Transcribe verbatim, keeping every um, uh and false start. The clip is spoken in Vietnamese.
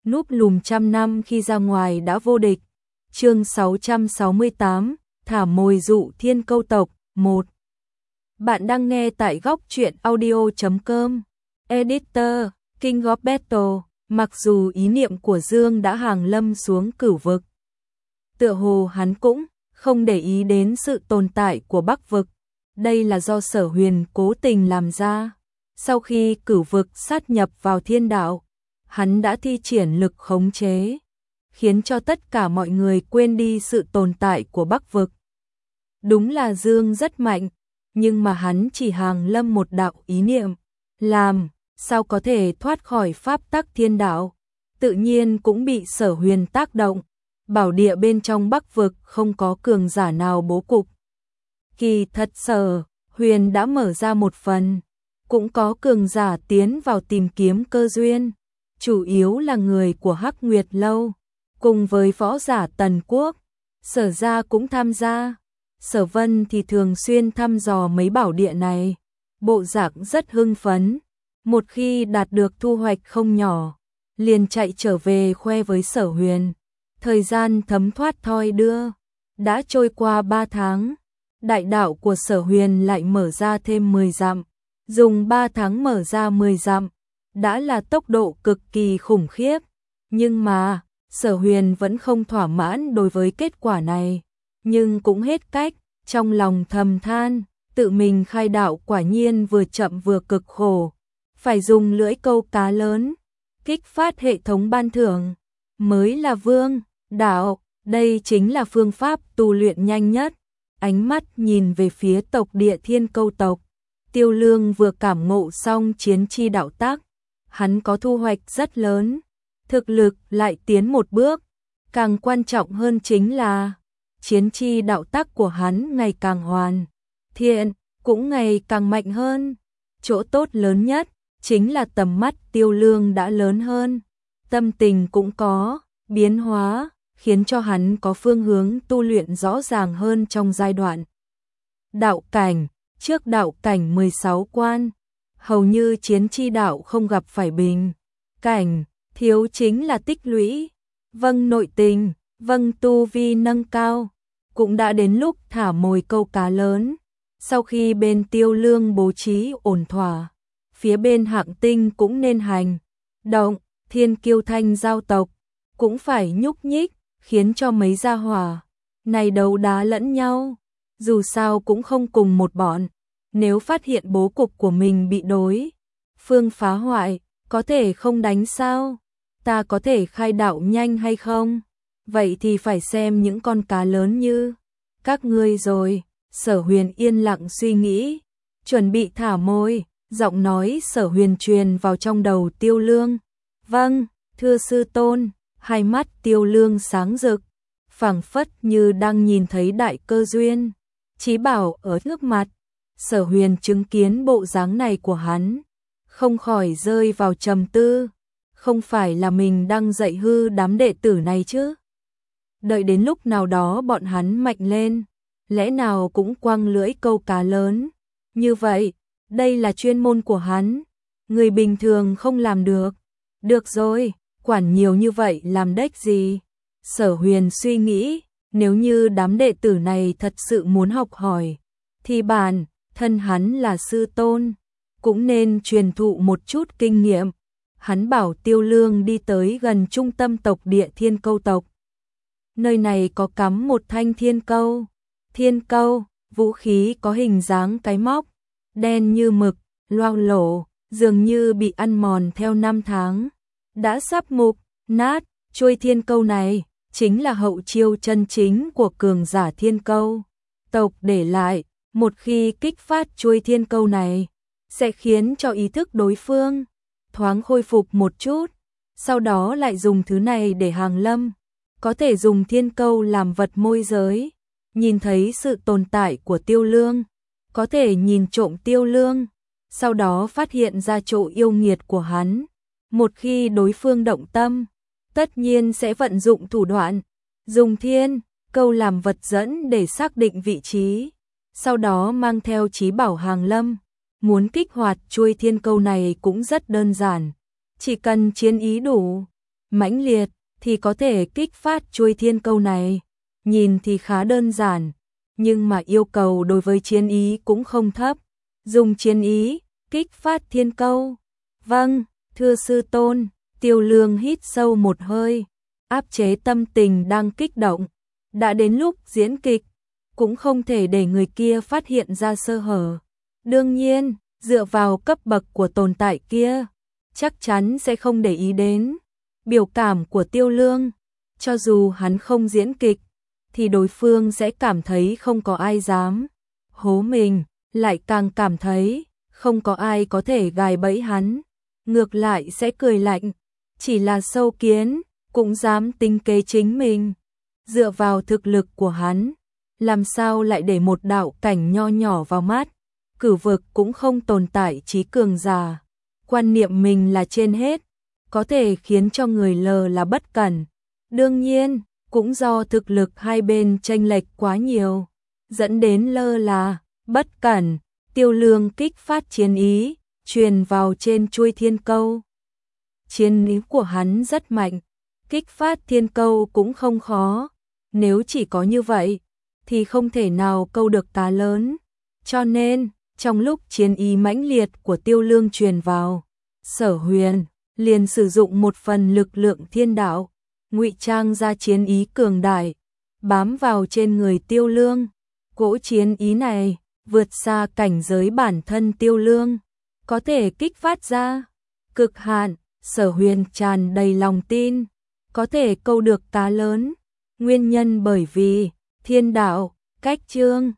núp lùm trăm năm khi ra ngoài đã vô địch. Chương sáu trăm sáu mươi tám, thả mồi dụ thiên câu tộc, một. Bạn đang nghe tại góc truyện audio chấm com. Editor, King of Battle. Mặc dù ý niệm của Dương đã hàng lâm xuống cửu vực, tựa hồ hắn cũng không để ý đến sự tồn tại của Bắc vực. Đây là do Sở Huyền cố tình làm ra. Sau khi cửu vực sát nhập vào thiên đạo, hắn đã thi triển lực khống chế, khiến cho tất cả mọi người quên đi sự tồn tại của Bắc vực. Đúng là Dương rất mạnh, nhưng mà hắn chỉ hàng lâm một đạo ý niệm, làm sao có thể thoát khỏi pháp tắc thiên đạo, tự nhiên cũng bị Sở Huyền tác động. Bảo địa bên trong Bắc vực không có cường giả nào bố cục. Kỳ thật Sở Huyền đã mở ra một phần, cũng có cường giả tiến vào tìm kiếm cơ duyên, chủ yếu là người của Hắc Nguyệt Lâu, cùng với võ giả Tần Quốc. Sở gia cũng tham gia. Sở Vân thì thường xuyên thăm dò mấy bảo địa này, bộ dạng rất hưng phấn. Một khi đạt được thu hoạch không nhỏ, liền chạy trở về khoe với Sở Huyền. Thời gian thấm thoát thoi đưa, đã trôi qua ba tháng, đại đạo của Sở Huyền lại mở ra thêm mười dặm. Dùng ba tháng mở ra mười dặm, đã là tốc độ cực kỳ khủng khiếp. Nhưng mà, Sở Huyền vẫn không thỏa mãn đối với kết quả này, nhưng cũng hết cách, trong lòng thầm than, tự mình khai đạo quả nhiên vừa chậm vừa cực khổ, phải dùng lưỡi câu cá lớn, kích phát hệ thống ban thưởng, mới là vương đạo, đây chính là phương pháp tu luyện nhanh nhất. Ánh mắt nhìn về phía tộc địa thiên câu tộc, Tiêu Lương vừa cảm ngộ xong chiến chi đạo tác, hắn có thu hoạch rất lớn, thực lực lại tiến một bước, càng quan trọng hơn chính là chiến chi đạo tác của hắn ngày càng hoàn thiện, cũng ngày càng mạnh hơn. Chỗ tốt lớn nhất chính là tầm mắt Tiêu Lương đã lớn hơn, tâm tình cũng có biến hóa, khiến cho hắn có phương hướng tu luyện rõ ràng hơn trong giai đoạn đạo cảnh. Trước đạo cảnh mười sáu quan, hầu như chiến chi đạo không gặp phải bình cảnh, thiếu chính là tích lũy, vâng nội tình, vâng tu vi nâng cao. Cũng đã đến lúc thả mồi câu cá lớn. Sau khi bên Tiêu Lương bố trí ổn thỏa, phía bên Hạng Tinh cũng nên hành động. Thiên Kiêu Thanh giao tộc cũng phải nhúc nhích, khiến cho mấy gia hỏa này đấu đá lẫn nhau. Dù sao cũng không cùng một bọn, nếu phát hiện bố cục của mình bị đối phương phá hoại, có thể không đánh sao? Ta có thể khai đạo nhanh hay không? Vậy thì phải xem những con cá lớn như các ngươi rồi. Sở Huyền yên lặng suy nghĩ, chuẩn bị thả mồi, giọng nói Sở Huyền truyền vào trong đầu Tiêu Lương. Vâng, thưa sư tôn. Hai mắt Tiêu Lương sáng rực, phảng phất như đang nhìn thấy đại cơ duyên, chí bảo ở trước mặt. Sở Huyền chứng kiến bộ dáng này của hắn, không khỏi rơi vào trầm tư. Không phải là mình đang dạy hư đám đệ tử này chứ? Đợi đến lúc nào đó bọn hắn mạnh lên, lẽ nào cũng quăng lưỡi câu cá lớn? Như vậy, đây là chuyên môn của hắn, người bình thường không làm được. Được rồi, quản nhiều như vậy làm đếch gì? Sở Huyền suy nghĩ, nếu như đám đệ tử này thật sự muốn học hỏi, thì bản thân hắn là sư tôn, cũng nên truyền thụ một chút kinh nghiệm. Hắn bảo Tiêu Lương đi tới gần trung tâm tộc địa thiên câu tộc. Nơi này có cắm một thanh thiên câu. Thiên câu, vũ khí có hình dáng cái móc, đen như mực, loang lổ, dường như bị ăn mòn theo năm tháng, đã sắp mục nát. Chuôi thiên câu này chính là hậu chiêu chân chính của cường giả thiên câu tộc để lại. Một khi kích phát chuôi thiên câu này, sẽ khiến cho ý thức đối phương thoáng khôi phục một chút, sau đó lại dùng thứ này để hàng lâm. Có thể dùng thiên câu làm vật môi giới, nhìn thấy sự tồn tại của Tiêu Lương, có thể nhìn trộm Tiêu Lương, sau đó phát hiện ra chỗ yêu nghiệt của hắn. Một khi đối phương động tâm, tất nhiên sẽ vận dụng thủ đoạn, dùng thiên câu làm vật dẫn để xác định vị trí, sau đó mang theo chí bảo hàng lâm. Muốn kích hoạt chuôi thiên câu này cũng rất đơn giản, chỉ cần chiến ý đủ, mãnh liệt thì có thể kích phát chuôi thiên câu này. Nhìn thì khá đơn giản, nhưng mà yêu cầu đối với chiến ý cũng không thấp. Dùng chiến ý, kích phát thiên câu. Vâng, thưa sư tôn. Tiêu Lương hít sâu một hơi, áp chế tâm tình đang kích động. Đã đến lúc diễn kịch, cũng không thể để người kia phát hiện ra sơ hở. Đương nhiên, dựa vào cấp bậc của tồn tại kia, chắc chắn sẽ không để ý đến biểu cảm của Tiêu Lương. Cho dù hắn không diễn kịch, thì đối phương sẽ cảm thấy không có ai dám hố mình, lại càng cảm thấy không có ai có thể gài bẫy hắn. Ngược lại sẽ cười lạnh, chỉ là sâu kiến, cũng dám tính kế chính mình. Dựa vào thực lực của hắn, làm sao lại để một đạo cảnh nho nhỏ vào mắt. Cử vực cũng không tồn tại trí cường giả. Quan niệm mình là trên hết, có thể khiến cho người lờ là bất cẩn. Đương nhiên, cũng do thực lực hai bên chênh lệch quá nhiều, dẫn đến lơ là, bất cẩn. Tiêu Lương kích phát chiến ý, truyền vào trên chuôi thiên câu. Chiến ý của hắn rất mạnh, kích phát thiên câu cũng không khó. Nếu chỉ có như vậy, thì không thể nào câu được cá lớn. Cho nên, trong lúc chiến ý mãnh liệt của Tiêu Lương truyền vào, Sở Huyền liền sử dụng một phần lực lượng thiên đạo, ngụy trang ra chiến ý cường đại, bám vào trên người Tiêu Lương. Cỗ chiến ý này vượt xa cảnh giới bản thân Tiêu Lương, có thể kích phát ra cực hạn. Sở Huyền tràn đầy lòng tin, có thể câu được cá lớn. Nguyên nhân bởi vì thiên đạo, cách chương,